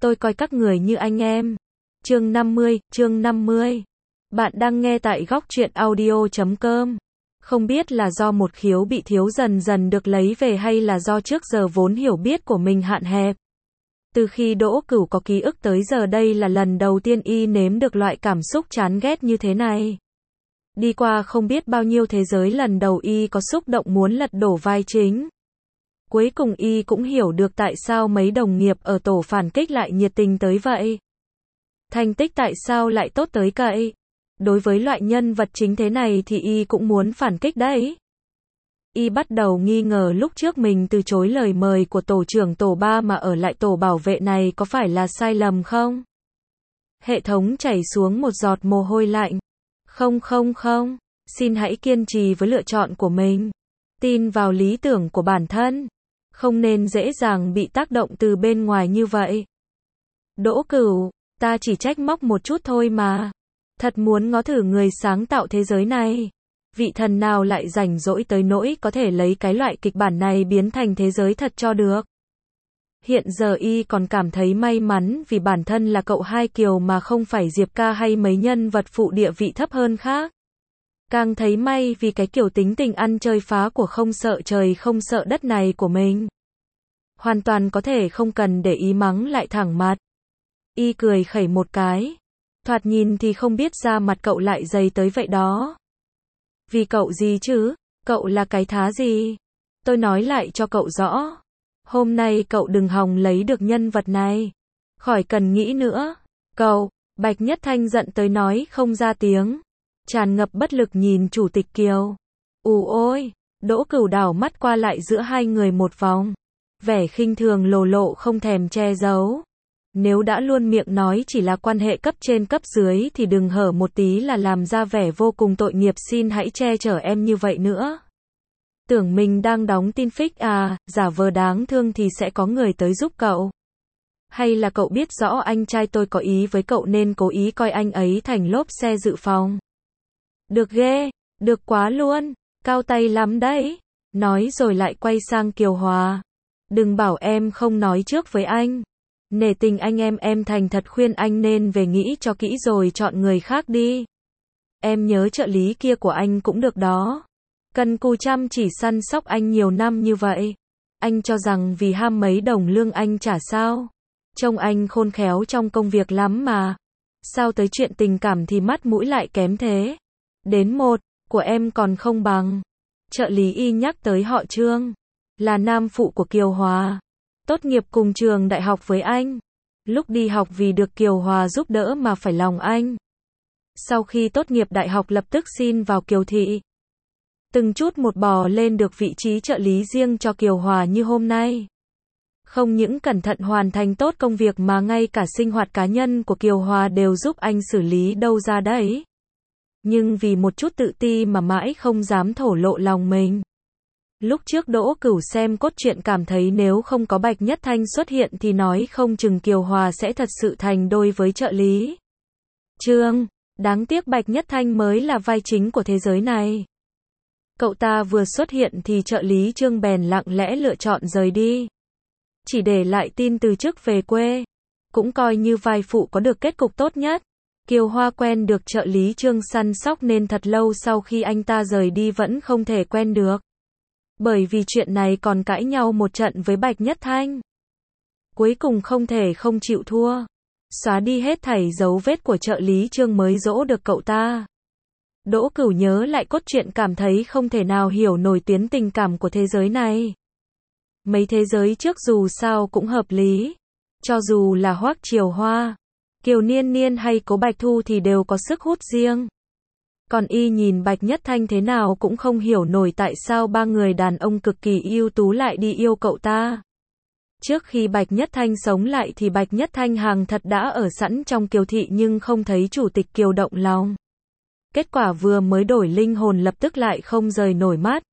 Tôi coi các người như anh em. Chương 50. Bạn đang nghe tại góc truyện audio.com. Không biết là do một khiếu bị thiếu dần dần được lấy về hay là do trước giờ vốn hiểu biết của mình hạn hẹp. Từ khi Đỗ Cửu có ký ức tới giờ đây là lần đầu tiên y nếm được loại cảm xúc chán ghét như thế này. Đi qua không biết bao nhiêu thế giới, lần đầu y có xúc động muốn lật đổ vai chính. Cuối cùng y cũng hiểu được tại sao mấy đồng nghiệp ở tổ phản kích lại nhiệt tình tới vậy. Thành tích tại sao lại tốt tới cậy. Đối với loại nhân vật chính thế này thì y cũng muốn phản kích đấy. Y bắt đầu nghi ngờ lúc trước mình từ chối lời mời của tổ trưởng tổ 3 mà ở lại tổ bảo vệ này có phải là sai lầm không? Hệ thống chảy xuống một giọt mồ hôi lạnh. Không. Xin hãy kiên trì với lựa chọn của mình. Tin vào lý tưởng của bản thân. Không nên dễ dàng bị tác động từ bên ngoài như vậy. Đỗ Cửu, ta chỉ trách móc một chút thôi mà. Thật muốn ngó thử người sáng tạo thế giới này. Vị thần nào lại rảnh rỗi tới nỗi có thể lấy cái loại kịch bản này biến thành thế giới thật cho được. Hiện giờ y còn cảm thấy may mắn vì bản thân là cậu Hai Kiều mà không phải Diệp Ca hay mấy nhân vật phụ địa vị thấp hơn khác. Càng thấy may vì cái kiểu tính tình ăn chơi phá của không sợ trời không sợ đất này của mình. Hoàn toàn có thể không cần để ý mắng lại thẳng mặt. Y cười khẩy một cái. Thoạt nhìn thì không biết da mặt cậu lại dày tới vậy đó. Vì cậu gì chứ? Cậu là cái thá gì? Tôi nói lại cho cậu rõ. Hôm nay cậu đừng hòng lấy được nhân vật này. Khỏi cần nghĩ nữa. Cậu, Bạch Nhất Thanh giận tới nói không ra tiếng. Tràn ngập bất lực nhìn Chủ tịch Kiều. Ôi, Đỗ Cửu đảo mắt qua lại giữa hai người một vòng. Vẻ khinh thường lộ không thèm che giấu. Nếu đã luôn miệng nói chỉ là quan hệ cấp trên cấp dưới thì đừng hở một tí là làm ra vẻ vô cùng tội nghiệp, xin hãy che chở em như vậy nữa. Tưởng mình đang đóng tin fic à, giả vờ đáng thương thì sẽ có người tới giúp cậu. Hay là cậu biết rõ anh trai tôi có ý với cậu nên cố ý coi anh ấy thành lốp xe dự phòng. Được ghê, được quá luôn, cao tay lắm đấy. Nói rồi lại quay sang Kiều Hòa. Đừng bảo em không nói trước với anh. Nể tình anh em thành thật khuyên anh nên về nghĩ cho kỹ rồi chọn người khác đi. Em nhớ trợ lý kia của anh cũng được đó. Cần cù chăm chỉ săn sóc anh nhiều năm như vậy. Anh cho rằng vì ham mấy đồng lương anh trả sao? Trông anh khôn khéo trong công việc lắm mà. Sao tới chuyện tình cảm thì mắt mũi lại kém thế? Đến một, của em còn không bằng. Trợ lý y nhắc tới họ Trương. Là nam phụ của Kiều Hòa. Tốt nghiệp cùng trường đại học với anh. Lúc đi học vì được Kiều Hòa giúp đỡ mà phải lòng anh. Sau khi tốt nghiệp đại học lập tức xin vào Kiều Thị. Từng chút một bò lên được vị trí trợ lý riêng cho Kiều Hòa như hôm nay. Không những cẩn thận hoàn thành tốt công việc mà ngay cả sinh hoạt cá nhân của Kiều Hòa đều giúp anh xử lý đâu ra đấy. Nhưng vì một chút tự ti mà mãi không dám thổ lộ lòng mình. Lúc trước Đỗ Cửu xem cốt truyện cảm thấy nếu không có Bạch Nhất Thanh xuất hiện thì nói không chừng Kiều Hòa sẽ thật sự thành đôi với trợ lý Trương. Đáng tiếc Bạch Nhất Thanh mới là vai chính của thế giới này. Cậu ta vừa xuất hiện thì trợ lý Trương bèn lặng lẽ lựa chọn rời đi. Chỉ để lại tin từ chức về quê. Cũng coi như vai phụ có được kết cục tốt nhất. Kiều Hoa quen được trợ lý Trương săn sóc nên thật lâu sau khi anh ta rời đi vẫn không thể quen được. Bởi vì chuyện này còn cãi nhau một trận với Bạch Nhất Thanh. Cuối cùng không thể không chịu thua. Xóa đi hết thảy dấu vết của trợ lý Trương mới dỗ được cậu ta. Đỗ Cửu nhớ lại cốt truyện cảm thấy không thể nào hiểu nổi tuyến tình cảm của thế giới này. Mấy thế giới trước dù sao cũng hợp lý. Cho dù là Hoắc Triều Hoa, Kiều Niên Niên hay Cố Bạch Thu thì đều có sức hút riêng. Còn y nhìn Bạch Nhất Thanh thế nào cũng không hiểu nổi tại sao ba người đàn ông cực kỳ ưu tú lại đi yêu cậu ta. Trước khi Bạch Nhất Thanh sống lại thì Bạch Nhất Thanh hàng thật đã ở sẵn trong Kiều Thị nhưng không thấy Chủ tịch Kiều động lòng. Kết quả vừa mới đổi linh hồn lập tức lại không rời nổi mắt.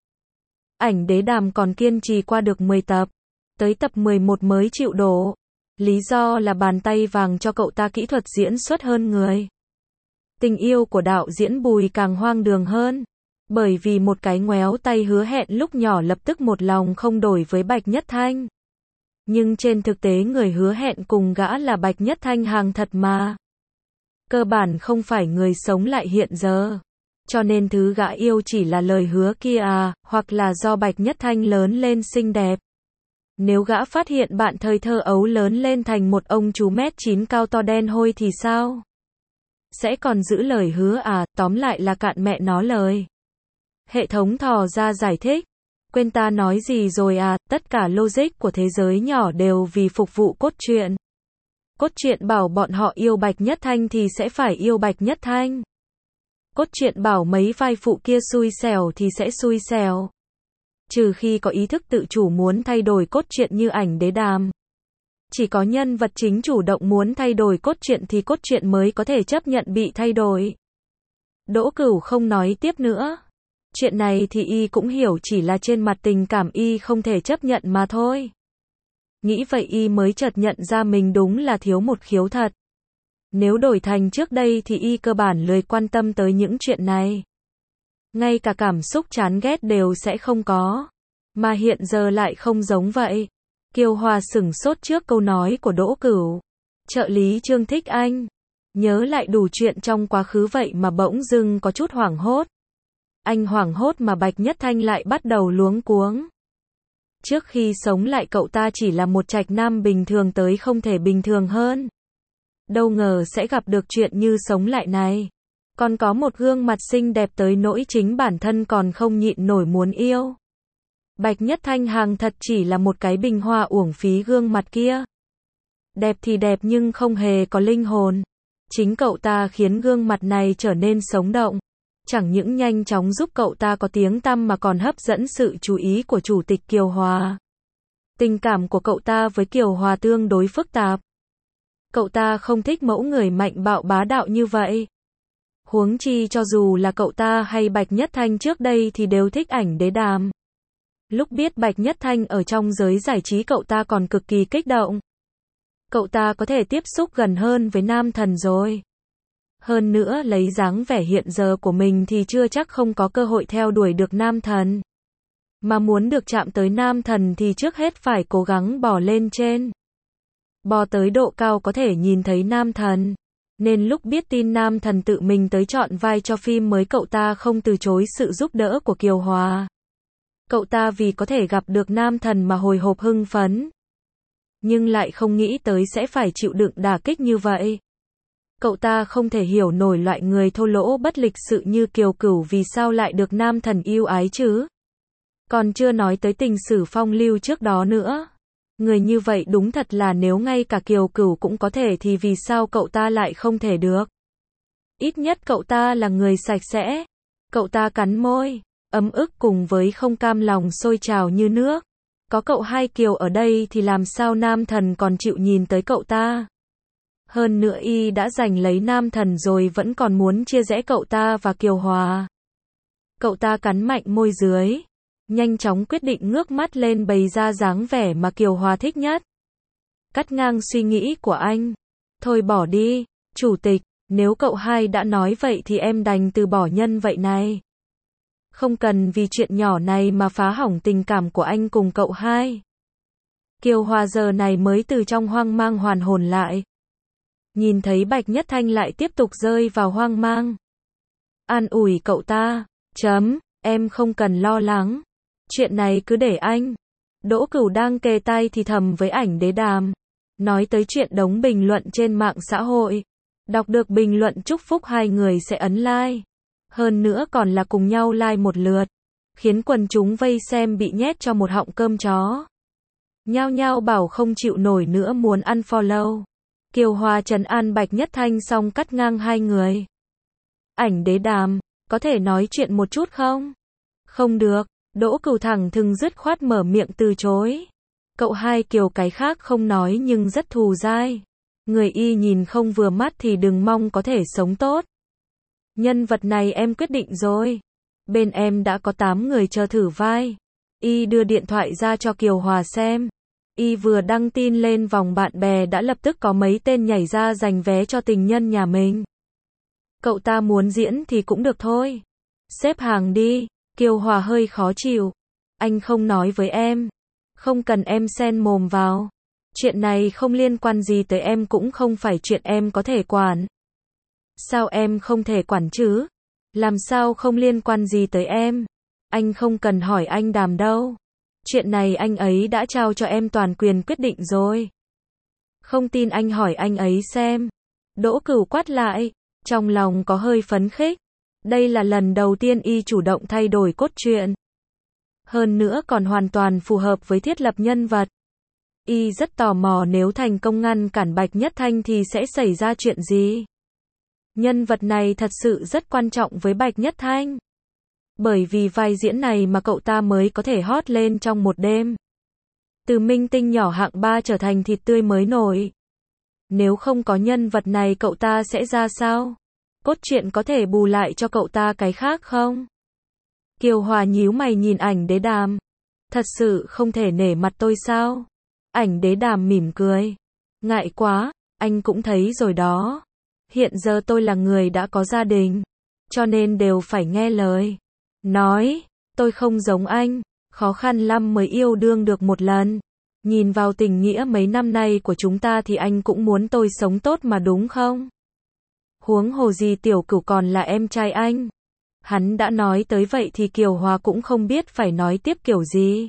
Ảnh Đế Đàm còn kiên trì qua được 10 tập. Tới tập 11 mới chịu đổ. Lý do là bàn tay vàng cho cậu ta kỹ thuật diễn xuất hơn người. Tình yêu của đạo diễn Bùi càng hoang đường hơn. Bởi vì một cái ngoéo tay hứa hẹn lúc nhỏ lập tức một lòng không đổi với Bạch Nhất Thanh. Nhưng trên thực tế người hứa hẹn cùng gã là Bạch Nhất Thanh hàng thật mà. Cơ bản không phải người sống lại hiện giờ. Cho nên thứ gã yêu chỉ là lời hứa kia à, hoặc là do Bạch Nhất Thanh lớn lên xinh đẹp. Nếu gã phát hiện bạn thời thơ ấu lớn lên thành một ông chú mét 9 cao to đen hôi thì sao? Sẽ còn giữ lời hứa à, tóm lại là cạn mẹ nó lời. Hệ thống thò ra giải thích. Quên ta nói gì rồi à, tất cả logic của thế giới nhỏ đều vì phục vụ cốt truyện. Cốt truyện bảo bọn họ yêu Bạch Nhất Thanh thì sẽ phải yêu Bạch Nhất Thanh. Cốt truyện bảo mấy vai phụ kia xui xẻo thì sẽ xui xẻo. Trừ khi có ý thức tự chủ muốn thay đổi cốt truyện như Ảnh Đế Đàm. Chỉ có nhân vật chính chủ động muốn thay đổi cốt truyện thì cốt truyện mới có thể chấp nhận bị thay đổi. Đỗ Cửu không nói tiếp nữa. Chuyện này thì y cũng hiểu, chỉ là trên mặt tình cảm y không thể chấp nhận mà thôi. Nghĩ vậy y mới chợt nhận ra mình đúng là thiếu một khiếu thật. Nếu đổi thành trước đây thì y cơ bản lười quan tâm tới những chuyện này. Ngay cả cảm xúc chán ghét đều sẽ không có. Mà hiện giờ lại không giống vậy. Kiều Hòa sửng sốt trước câu nói của Đỗ Cửu. Trợ lý Trương thích anh. Nhớ lại đủ chuyện trong quá khứ vậy mà bỗng dưng có chút hoảng hốt. Anh hoảng hốt mà Bạch Nhất Thanh lại bắt đầu luống cuống. Trước khi sống lại cậu ta chỉ là một trạch nam bình thường tới không thể bình thường hơn. Đâu ngờ sẽ gặp được chuyện như sống lại này. Còn có một gương mặt xinh đẹp tới nỗi chính bản thân còn không nhịn nổi muốn yêu. Bạch Nhất Thanh hàng thật chỉ là một cái bình hoa uổng phí gương mặt kia. Đẹp thì đẹp nhưng không hề có linh hồn. Chính cậu ta khiến gương mặt này trở nên sống động. Chẳng những nhanh chóng giúp cậu ta có tiếng tăm mà còn hấp dẫn sự chú ý của chủ tịch Kiều Hòa. Tình cảm của cậu ta với Kiều Hòa tương đối phức tạp. Cậu ta không thích mẫu người mạnh bạo bá đạo như vậy. Huống chi cho dù là cậu ta hay Bạch Nhất Thanh trước đây thì đều thích Ảnh Đế Đàm. Lúc biết Bạch Nhất Thanh ở trong giới giải trí cậu ta còn cực kỳ kích động. Cậu ta có thể tiếp xúc gần hơn với nam thần rồi. Hơn nữa lấy dáng vẻ hiện giờ của mình thì chưa chắc không có cơ hội theo đuổi được nam thần. Mà muốn được chạm tới nam thần thì trước hết phải cố gắng bò lên trên. Bò tới độ cao có thể nhìn thấy nam thần. Nên lúc biết tin nam thần tự mình tới chọn vai cho phim mới cậu ta không từ chối sự giúp đỡ của Kiều Hòa. Cậu ta vì có thể gặp được nam thần mà hồi hộp hưng phấn. Nhưng lại không nghĩ tới sẽ phải chịu đựng đả kích như vậy. Cậu ta không thể hiểu nổi loại người thô lỗ bất lịch sự như Kiều Cửu vì sao lại được nam thần yêu ái chứ. Còn chưa nói tới tình sử phong lưu trước đó nữa. Người như vậy đúng thật là nếu ngay cả Kiều Cửu cũng có thể thì vì sao cậu ta lại không thể được. Ít nhất cậu ta là người sạch sẽ. Cậu ta cắn môi, ấm ức cùng với không cam lòng sôi trào như nước. Có cậu hai Kiều ở đây thì làm sao nam thần còn chịu nhìn tới cậu ta. Hơn nữa y đã giành lấy nam thần rồi vẫn còn muốn chia rẽ cậu ta và Kiều Hòa. Cậu ta cắn mạnh môi dưới. Nhanh chóng quyết định ngước mắt lên bày ra dáng vẻ mà Kiều Hòa thích nhất. Cắt ngang suy nghĩ của anh. Thôi bỏ đi, chủ tịch, nếu cậu hai đã nói vậy thì em đành từ bỏ nhân vậy này. Không cần vì chuyện nhỏ này mà phá hỏng tình cảm của anh cùng cậu hai. Kiều Hòa giờ này mới từ trong hoang mang hoàn hồn lại. Nhìn thấy Bạch Nhất Thanh lại tiếp tục rơi vào hoang mang. An ủi cậu ta, em không cần lo lắng. Chuyện này cứ để anh. Đỗ Cửu đang kề tai thì thầm với Ảnh Đế Đàm. Nói tới chuyện đống bình luận trên mạng xã hội. Đọc được bình luận chúc phúc hai người sẽ ấn like. Hơn nữa còn là cùng nhau like một lượt. Khiến quần chúng vây xem bị nhét cho một họng cơm chó. Nhao nhao bảo không chịu nổi nữa muốn unfollow. Kiều Hòa trấn an Bạch Nhất Thanh xong cắt ngang hai người. Ảnh Đế Đàm, có thể nói chuyện một chút không? Không được. Đỗ Cửu thẳng thừng dứt khoát mở miệng từ chối. Cậu hai Kiều cái khác không nói nhưng rất thù dai. Người y nhìn không vừa mắt thì đừng mong có thể sống tốt. Nhân vật này em quyết định rồi. Bên em đã có 8 người chờ thử vai. Y đưa điện thoại ra cho Kiều Hòa xem. Y vừa đăng tin lên vòng bạn bè đã lập tức có mấy tên nhảy ra giành vé cho tình nhân nhà mình. Cậu ta muốn diễn thì cũng được thôi. Xếp hàng đi. Kiều Hòa hơi khó chịu. Anh không nói với em. Không cần em xen mồm vào. Chuyện này không liên quan gì tới em, cũng không phải chuyện em có thể quản. Sao em không thể quản chứ? Làm sao không liên quan gì tới em? Anh không cần hỏi anh Đàm đâu. Chuyện này anh ấy đã trao cho em toàn quyền quyết định rồi. Không tin anh hỏi anh ấy xem. Đỗ Cửu quát lại, trong lòng có hơi phấn khích. Đây là lần đầu tiên y chủ động thay đổi cốt truyện. Hơn nữa còn hoàn toàn phù hợp với thiết lập nhân vật. Y rất tò mò nếu thành công ngăn cản Bạch Nhất Thanh thì sẽ xảy ra chuyện gì. Nhân vật này thật sự rất quan trọng với Bạch Nhất Thanh. Bởi vì vai diễn này mà cậu ta mới có thể hot lên trong một đêm. Từ minh tinh nhỏ hạng 3 trở thành thịt tươi mới nổi. Nếu không có nhân vật này cậu ta sẽ ra sao? Cốt truyện có thể bù lại cho cậu ta cái khác không? Kiều Hòa nhíu mày nhìn Ảnh Đế Đàm. Thật sự không thể nể mặt tôi sao? Ảnh Đế Đàm mỉm cười. Ngại quá, anh cũng thấy rồi đó. Hiện giờ tôi là người đã có gia đình, cho nên đều phải nghe lời. Nói, tôi không giống anh, khó khăn lắm mới yêu đương được một lần. Nhìn vào tình nghĩa mấy năm nay của chúng ta thì anh cũng muốn tôi sống tốt mà đúng không? Huống hồ gì Tiểu Cửu còn là em trai anh. Hắn đã nói tới vậy thì Kiều Hòa cũng không biết phải nói tiếp kiểu gì.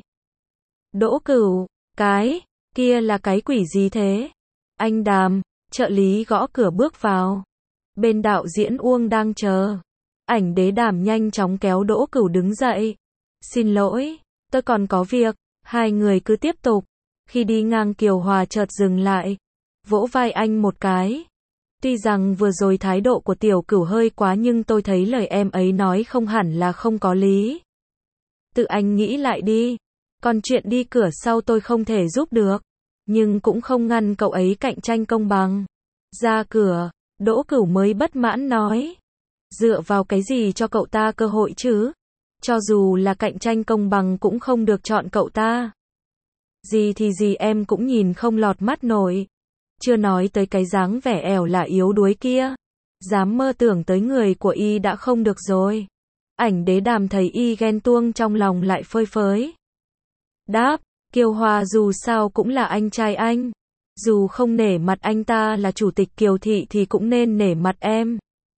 Đỗ Cửu, cái kia là cái quỷ gì thế? Anh Đàm, trợ lý gõ cửa bước vào. Bên đạo diễn Uông đang chờ. Ảnh Đế Đàm nhanh chóng kéo Đỗ Cửu đứng dậy. Xin lỗi, tôi còn có việc. Hai người cứ tiếp tục. Khi đi ngang Kiều Hòa chợt dừng lại, vỗ vai anh một cái. Tuy rằng vừa rồi thái độ của Tiểu Cửu hơi quá nhưng tôi thấy lời em ấy nói không hẳn là không có lý. Tự anh nghĩ lại đi. Còn chuyện đi cửa sau tôi không thể giúp được. Nhưng cũng không ngăn cậu ấy cạnh tranh công bằng. Ra cửa, Đỗ Cửu mới bất mãn nói. Dựa vào cái gì cho cậu ta cơ hội chứ? Cho dù là cạnh tranh công bằng cũng không được chọn cậu ta. Gì thì gì em cũng nhìn không lọt mắt nổi. Chưa nói tới cái dáng vẻ ẻo lả yếu đuối kia. Dám mơ tưởng tới người của y đã không được rồi. Ảnh Đế Đàm thấy y ghen tuông trong lòng lại phơi phới. Đáp, Kiều Hòa dù sao cũng là anh trai anh. Dù không nể mặt anh ta là chủ tịch Kiều Thị thì cũng nên nể mặt em.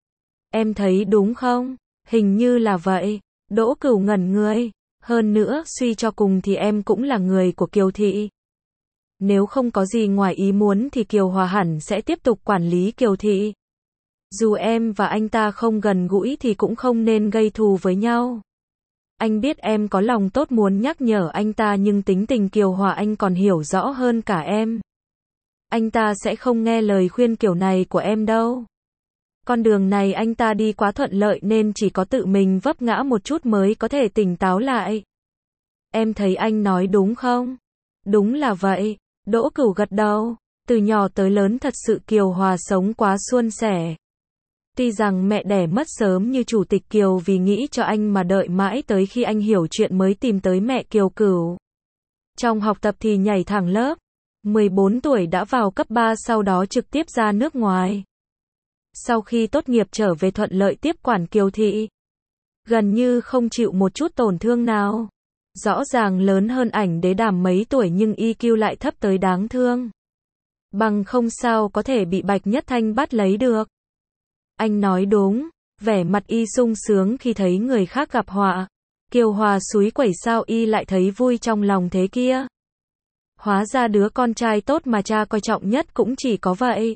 Em thấy đúng không? Hình như là vậy. Đỗ Cửu ngẩn người. Hơn nữa, suy cho cùng thì em cũng là người của Kiều Thị. Nếu không có gì ngoài ý muốn thì Kiều Hòa hẳn sẽ tiếp tục quản lý Kiều Thị. Dù em và anh ta không gần gũi thì cũng không nên gây thù với nhau. Anh biết em có lòng tốt muốn nhắc nhở anh ta nhưng tính tình Kiều Hòa anh còn hiểu rõ hơn cả em. Anh ta sẽ không nghe lời khuyên kiểu này của em đâu. Con đường này anh ta đi quá thuận lợi nên chỉ có tự mình vấp ngã một chút mới có thể tỉnh táo lại. Em thấy anh nói đúng không? Đúng là vậy. Đỗ Cửu gật đầu. Từ nhỏ tới lớn thật sự Kiều Hòa sống quá suôn sẻ. Tuy rằng mẹ đẻ mất sớm như chủ tịch Kiều vì nghĩ cho anh mà đợi mãi tới khi anh hiểu chuyện mới tìm tới mẹ Kiều Cửu. Trong học tập thì nhảy thẳng lớp. 14 tuổi đã vào cấp 3 sau đó trực tiếp ra nước ngoài. Sau khi tốt nghiệp trở về thuận lợi tiếp quản Kiều Thị. Gần như không chịu một chút tổn thương nào. Rõ ràng lớn hơn Ảnh Đế Đàm mấy tuổi nhưng EQ lại thấp tới đáng thương. Bằng không sao có thể bị Bạch Nhất Thanh bắt lấy được. Anh nói đúng, vẻ mặt y sung sướng khi thấy người khác gặp họa. Kiều Hòa xúi quẩy sao y lại thấy vui trong lòng thế kia. Hóa ra đứa con trai tốt mà cha coi trọng nhất cũng chỉ có vậy.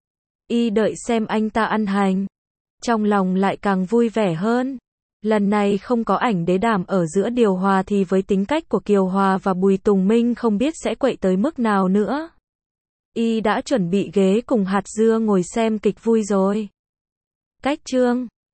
Y đợi xem anh ta ăn hành. Trong lòng lại càng vui vẻ hơn. Lần này không có Ảnh Đế Đàm ở giữa điều hòa thì với tính cách của Kiều Hòa và Bùi Tùng Minh không biết sẽ quậy tới mức nào nữa. Y đã chuẩn bị ghế cùng hạt dưa ngồi xem kịch vui rồi. Cách chương